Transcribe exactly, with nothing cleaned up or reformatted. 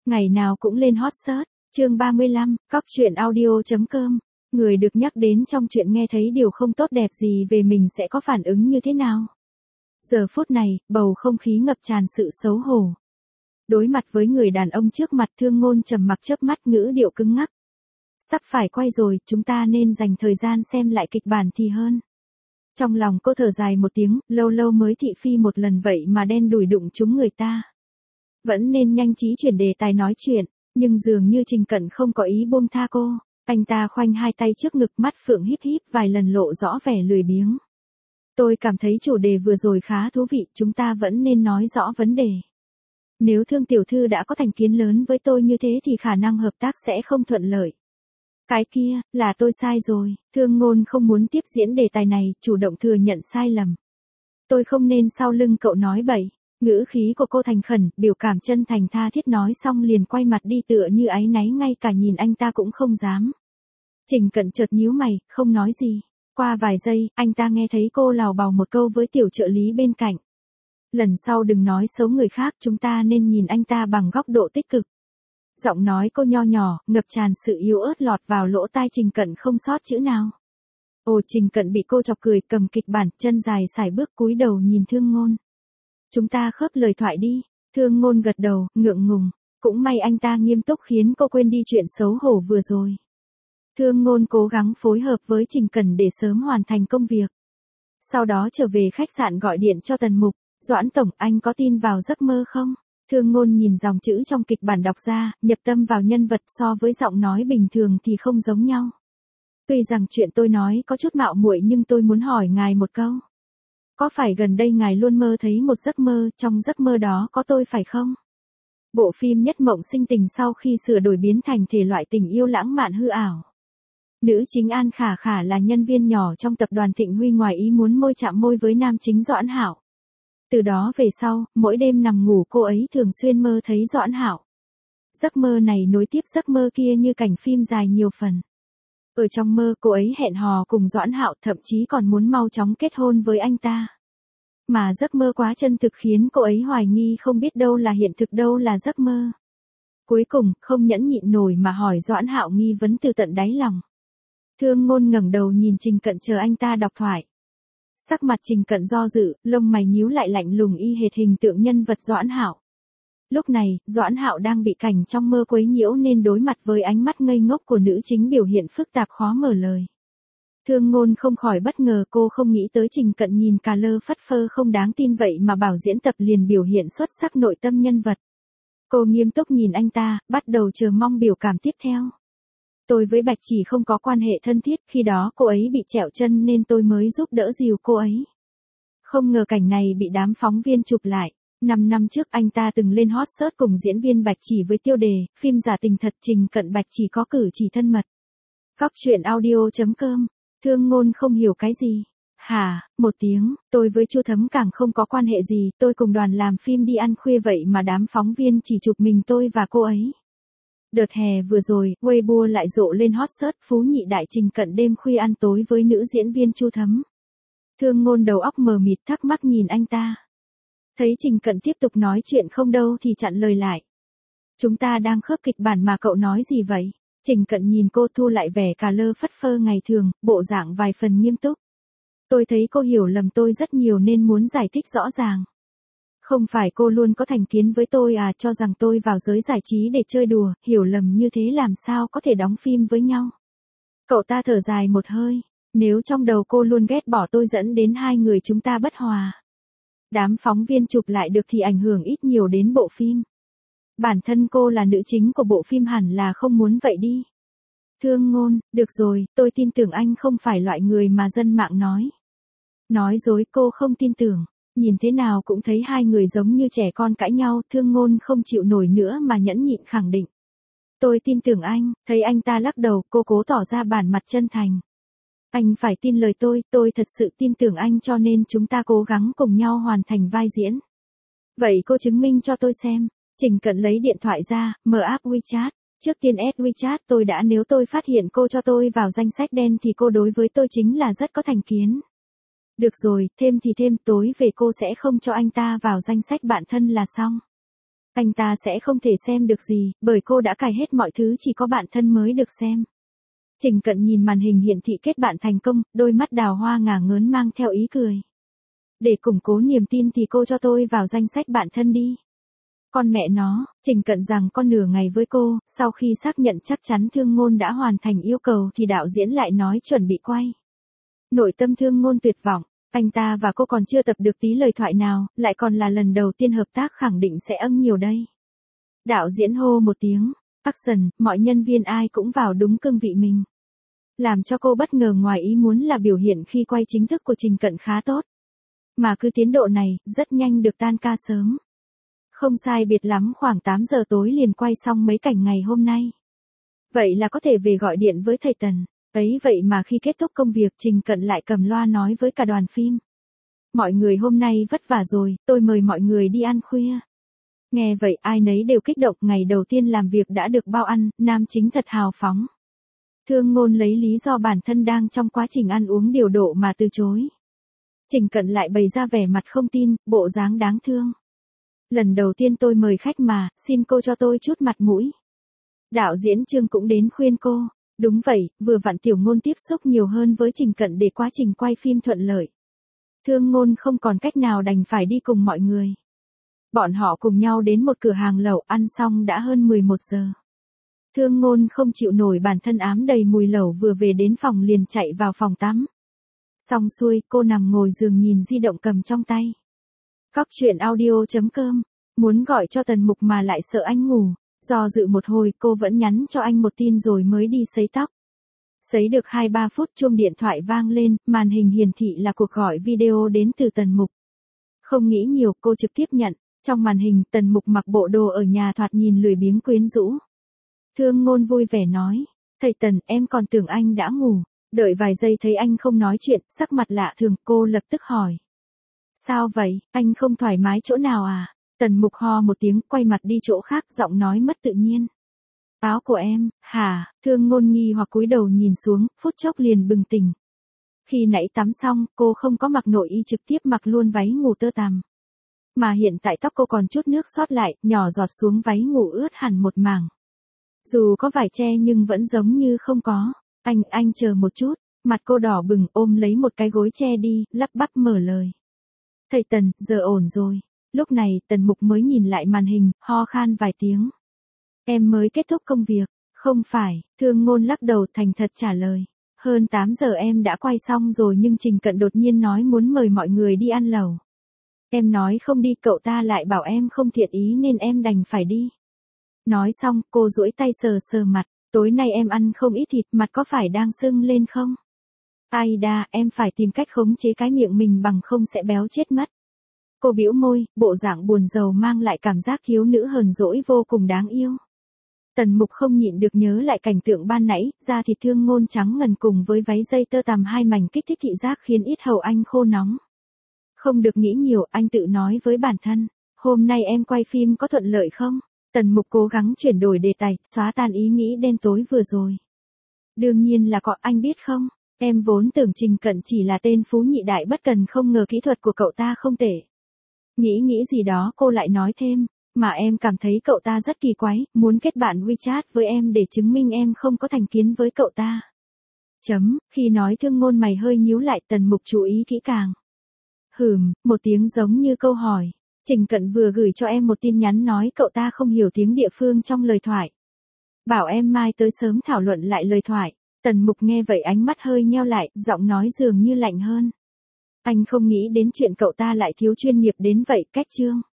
Ngày nào cũng lên hot search. Chương ba mươi lăm, cóc truyện audio chấm com. Người được nhắc đến trong chuyện nghe thấy điều không tốt đẹp gì về mình sẽ có phản ứng như thế nào? Giờ phút này, bầu không khí ngập tràn sự xấu hổ. Đối mặt với người đàn ông trước mặt, Thương Ngôn trầm mặc chớp mắt, ngữ điệu cứng ngắc. Sắp phải quay rồi, chúng ta nên dành thời gian xem lại kịch bản thì hơn. Trong lòng cô thở dài một tiếng, lâu lâu mới thị phi một lần vậy mà đen đủi đụng trúng người ta. Vẫn nên nhanh trí chuyển đề tài nói chuyện, nhưng dường như Trình Cận không có ý buông tha cô. Anh ta khoanh hai tay trước ngực, mắt phượng híp híp, vài lần lộ rõ vẻ lười biếng. Tôi cảm thấy chủ đề vừa rồi khá thú vị, chúng ta vẫn nên nói rõ vấn đề. Nếu Thương tiểu thư đã có thành kiến lớn với tôi như thế thì khả năng hợp tác sẽ không thuận lợi. Cái kia, là tôi sai rồi. Thương Ngôn không muốn tiếp diễn đề tài này, chủ động thừa nhận sai lầm. Tôi không nên sau lưng cậu nói bậy. Ngữ khí của cô thành khẩn, biểu cảm chân thành tha thiết, nói xong liền quay mặt đi tựa như áy náy, ngay cả nhìn anh ta cũng không dám. Trình Cận chợt nhíu mày, không nói gì. Qua vài giây, anh ta nghe thấy cô lào bào một câu với tiểu trợ lý bên cạnh. Lần sau đừng nói xấu người khác, chúng ta nên nhìn anh ta bằng góc độ tích cực. Giọng nói cô nho nhỏ, ngập tràn sự yếu ớt lọt vào lỗ tai Trình Cận không sót chữ nào. Ồ, Trình Cận bị cô chọc cười, cầm kịch bản, chân dài sải bước cúi đầu nhìn Thương Ngôn. Chúng ta khớp lời thoại đi. Thương Ngôn gật đầu, ngượng ngùng. Cũng may anh ta nghiêm túc khiến cô quên đi chuyện xấu hổ vừa rồi. Thương Ngôn cố gắng phối hợp với Trình Cận để sớm hoàn thành công việc. Sau đó trở về khách sạn gọi điện cho Tần Mục. Doãn tổng, anh có tin vào giấc mơ không? Thương Ngôn nhìn dòng chữ trong kịch bản đọc ra, nhập tâm vào nhân vật, so với giọng nói bình thường thì không giống nhau. Tuy rằng chuyện tôi nói có chút mạo muội nhưng tôi muốn hỏi ngài một câu. Có phải gần đây ngài luôn mơ thấy một giấc mơ, trong giấc mơ đó có tôi phải không? Bộ phim Nhất Mộng Sinh Tình sau khi sửa đổi biến thành thể loại tình yêu lãng mạn hư ảo. Nữ chính An Khả Khả là nhân viên nhỏ trong tập đoàn Thịnh Huy, ngoài ý muốn môi chạm môi với nam chính Doãn Hạo. Từ đó về sau, mỗi đêm nằm ngủ cô ấy thường xuyên mơ thấy Doãn Hạo. Giấc mơ này nối tiếp giấc mơ kia như cảnh phim dài nhiều phần. Ở trong mơ cô ấy hẹn hò cùng Doãn Hạo, thậm chí còn muốn mau chóng kết hôn với anh ta. Mà giấc mơ quá chân thực khiến cô ấy hoài nghi không biết đâu là hiện thực, đâu là giấc mơ. Cuối cùng, không nhẫn nhịn nổi mà hỏi Doãn Hạo nghi vấn từ tận đáy lòng. Thương Ngôn ngẩng đầu nhìn Trình Cận chờ anh ta đọc thoại. Sắc mặt Trình Cận do dự, lông mày nhíu lại, lạnh lùng y hệt hình tượng nhân vật Doãn Hạo. Lúc này, Doãn Hạo đang bị cảnh trong mơ quấy nhiễu nên đối mặt với ánh mắt ngây ngốc của nữ chính biểu hiện phức tạp khó mở lời. Thương Ngôn không khỏi bất ngờ, cô không nghĩ tới Trình Cận nhìn cà lơ phất phơ không đáng tin vậy mà bảo diễn tập liền biểu hiện xuất sắc nội tâm nhân vật. Cô nghiêm túc nhìn anh ta, bắt đầu chờ mong biểu cảm tiếp theo. Tôi với Bạch Chỉ không có quan hệ thân thiết, khi đó cô ấy bị trẹo chân nên tôi mới giúp đỡ dìu cô ấy. Không ngờ cảnh này bị đám phóng viên chụp lại. Năm năm trước anh ta từng lên hot search cùng diễn viên Bạch Chỉ với tiêu đề, phim giả tình thật, Trình Cận Bạch Chỉ có cử chỉ thân mật. Cóc truyện audio chấm com. Thương Ngôn không hiểu cái gì. Hả, một tiếng, tôi với Chu Thấm càng không có quan hệ gì, tôi cùng đoàn làm phim đi ăn khuya vậy mà đám phóng viên chỉ chụp mình tôi và cô ấy. Đợt hè vừa rồi, Weibo lại rộ lên hot search phú nhị đại Trình Cận đêm khuya ăn tối với nữ diễn viên Chu Thấm. Thương Ngôn đầu óc mờ mịt thắc mắc nhìn anh ta. Thấy Trình Cận tiếp tục nói chuyện không đâu thì chặn lời lại. Chúng ta đang khớp kịch bản mà cậu nói gì vậy? Trình Cận nhìn cô, thu lại vẻ cà lơ phất phơ ngày thường, bộ dạng vài phần nghiêm túc. Tôi thấy cô hiểu lầm tôi rất nhiều nên muốn giải thích rõ ràng. Không phải cô luôn có thành kiến với tôi à, cho rằng tôi vào giới giải trí để chơi đùa, hiểu lầm như thế làm sao có thể đóng phim với nhau. Cậu ta thở dài một hơi, nếu trong đầu cô luôn ghét bỏ tôi dẫn đến hai người chúng ta bất hòa. Đám phóng viên chụp lại được thì ảnh hưởng ít nhiều đến bộ phim. Bản thân cô là nữ chính của bộ phim hẳn là không muốn vậy đi. Thương Ngôn, được rồi, tôi tin tưởng anh không phải loại người mà dân mạng nói. Nói dối, cô không tin tưởng. Nhìn thế nào cũng thấy hai người giống như trẻ con cãi nhau. Thương Ngôn không chịu nổi nữa mà nhẫn nhịn khẳng định. Tôi tin tưởng anh. Thấy anh ta lắc đầu, cô cố tỏ ra bản mặt chân thành. Anh phải tin lời tôi, tôi thật sự tin tưởng anh, cho nên chúng ta cố gắng cùng nhau hoàn thành vai diễn. Vậy cô chứng minh cho tôi xem. Trình Cận lấy điện thoại ra, mở app WeChat. Trước tiên add WeChat tôi đã, nếu tôi phát hiện cô cho tôi vào danh sách đen thì cô đối với tôi chính là rất có thành kiến. Được rồi, thêm thì thêm, tối về cô sẽ không cho anh ta vào danh sách bạn thân là xong. Anh ta sẽ không thể xem được gì, bởi cô đã cài hết mọi thứ, chỉ có bạn thân mới được xem. Trình Cận nhìn màn hình hiển thị kết bạn thành công, đôi mắt đào hoa ngả ngớn mang theo ý cười. Để củng cố niềm tin thì cô cho tôi vào danh sách bạn thân đi. Con mẹ nó, Trình Cận rằng con nửa ngày với cô, sau khi xác nhận chắc chắn Thương Ngôn đã hoàn thành yêu cầu thì đạo diễn lại nói chuẩn bị quay. Nội tâm Thương Ngôn tuyệt vọng, anh ta và cô còn chưa tập được tí lời thoại nào, lại còn là lần đầu tiên hợp tác, khẳng định sẽ âng nhiều đây. Đạo diễn hô một tiếng, action, mọi nhân viên ai cũng vào đúng cương vị mình. Làm cho cô bất ngờ ngoài ý muốn là biểu hiện khi quay chính thức của Trình Cận khá tốt. Mà cứ tiến độ này, rất nhanh được tan ca sớm. Không sai biệt lắm khoảng tám giờ tối liền quay xong mấy cảnh ngày hôm nay. Vậy là có thể về gọi điện với thầy Tần. Ấy vậy mà khi kết thúc công việc Trình Cận lại cầm loa nói với cả đoàn phim. Mọi người hôm nay vất vả rồi, tôi mời mọi người đi ăn khuya. Nghe vậy ai nấy đều kích động, ngày đầu tiên làm việc đã được bao ăn, nam chính thật hào phóng. Thương Ngôn lấy lý do bản thân đang trong quá trình ăn uống điều độ mà từ chối. Trình Cận lại bày ra vẻ mặt không tin, bộ dáng đáng thương. Lần đầu tiên tôi mời khách mà, xin cô cho tôi chút mặt mũi. Đạo diễn Trương cũng đến khuyên cô. Đúng vậy, vừa vặn Tiểu Ngôn tiếp xúc nhiều hơn với Trình Cận để quá trình quay phim thuận lợi. Thương Ngôn không còn cách nào đành phải đi cùng mọi người. Bọn họ cùng nhau đến một cửa hàng lẩu, ăn xong đã hơn mười một giờ. Thương Ngôn không chịu nổi bản thân ám đầy mùi lẩu, vừa về đến phòng liền chạy vào phòng tắm. Xong xuôi, cô nằm ngồi giường nhìn di động cầm trong tay. Cóc truyện audio chấm com, muốn gọi cho Tần Mục mà lại sợ anh ngủ. Do dự một hồi cô vẫn nhắn cho anh một tin rồi mới đi sấy tóc. Sấy được hai ba phút chuông điện thoại vang lên, màn hình hiển thị là cuộc gọi video đến từ Tần Mục. Không nghĩ nhiều cô trực tiếp nhận, trong màn hình Tần Mục mặc bộ đồ ở nhà thoạt nhìn lười biếng quyến rũ. Thương Ngôn vui vẻ nói, thầy Tần em còn tưởng anh đã ngủ, đợi vài giây thấy anh không nói chuyện, sắc mặt lạ thường, cô lập tức hỏi. Sao vậy, anh không thoải mái chỗ nào à? Tần Mục ho một tiếng, quay mặt đi chỗ khác, giọng nói mất tự nhiên. Áo của em, hả? Thương Ngôn nghi hoặc cúi đầu nhìn xuống, phút chốc liền bừng tỉnh. Khi nãy tắm xong, cô không có mặc nội y, trực tiếp mặc luôn váy ngủ tơ tằm. Mà hiện tại tóc cô còn chút nước sót lại, nhỏ giọt xuống váy ngủ ướt hẳn một mảng. Dù có vải che nhưng vẫn giống như không có. Anh, anh chờ một chút, mặt cô đỏ bừng ôm lấy một cái gối che đi, lắp bắp mở lời. Thầy Tần, giờ ổn rồi. Lúc này, Tần Mục mới nhìn lại màn hình, ho khan vài tiếng. Em mới kết thúc công việc. Không phải, Thương Ngôn lắc đầu thành thật trả lời. Hơn tám giờ em đã quay xong rồi nhưng Trình Cận đột nhiên nói muốn mời mọi người đi ăn lẩu. Em nói không đi, cậu ta lại bảo em không thiện ý nên em đành phải đi. Nói xong, cô duỗi tay sờ sờ mặt. Tối nay em ăn không ít thịt, mặt có phải đang sưng lên không? Ai đa, em phải tìm cách khống chế cái miệng mình bằng không sẽ béo chết mất. Cô bĩu môi, bộ dạng buồn rầu mang lại cảm giác thiếu nữ hờn dỗi vô cùng đáng yêu. Tần Mục không nhịn được nhớ lại cảnh tượng ban nãy, da thịt Thương Ngôn trắng ngần cùng với váy dây tơ tằm hai mảnh kích thích thị giác khiến yết hầu anh khô nóng. Không được nghĩ nhiều, anh tự nói với bản thân, hôm nay em quay phim có thuận lợi không? Tần Mục cố gắng chuyển đổi đề tài, xóa tan ý nghĩ đen tối vừa rồi. Đương nhiên là có, anh biết không, em vốn tưởng Trình Cận chỉ là tên phú nhị đại bất cần, không ngờ kỹ thuật của cậu ta không tệ. Nghĩ nghĩ gì đó cô lại nói thêm, mà em cảm thấy cậu ta rất kỳ quái, muốn kết bạn WeChat với em để chứng minh em không có thành kiến với cậu ta. Chấm, khi nói Thương Ngôn mày hơi nhíu lại, Tần Mục chú ý kỹ càng. Hừm, một tiếng giống như câu hỏi. Trình Cận vừa gửi cho em một tin nhắn nói cậu ta không hiểu tiếng địa phương trong lời thoại. Bảo em mai tới sớm thảo luận lại lời thoại. Tần Mục nghe vậy ánh mắt hơi nheo lại, giọng nói dường như lạnh hơn. Anh không nghĩ đến chuyện cậu ta lại thiếu chuyên nghiệp đến vậy, cách chương.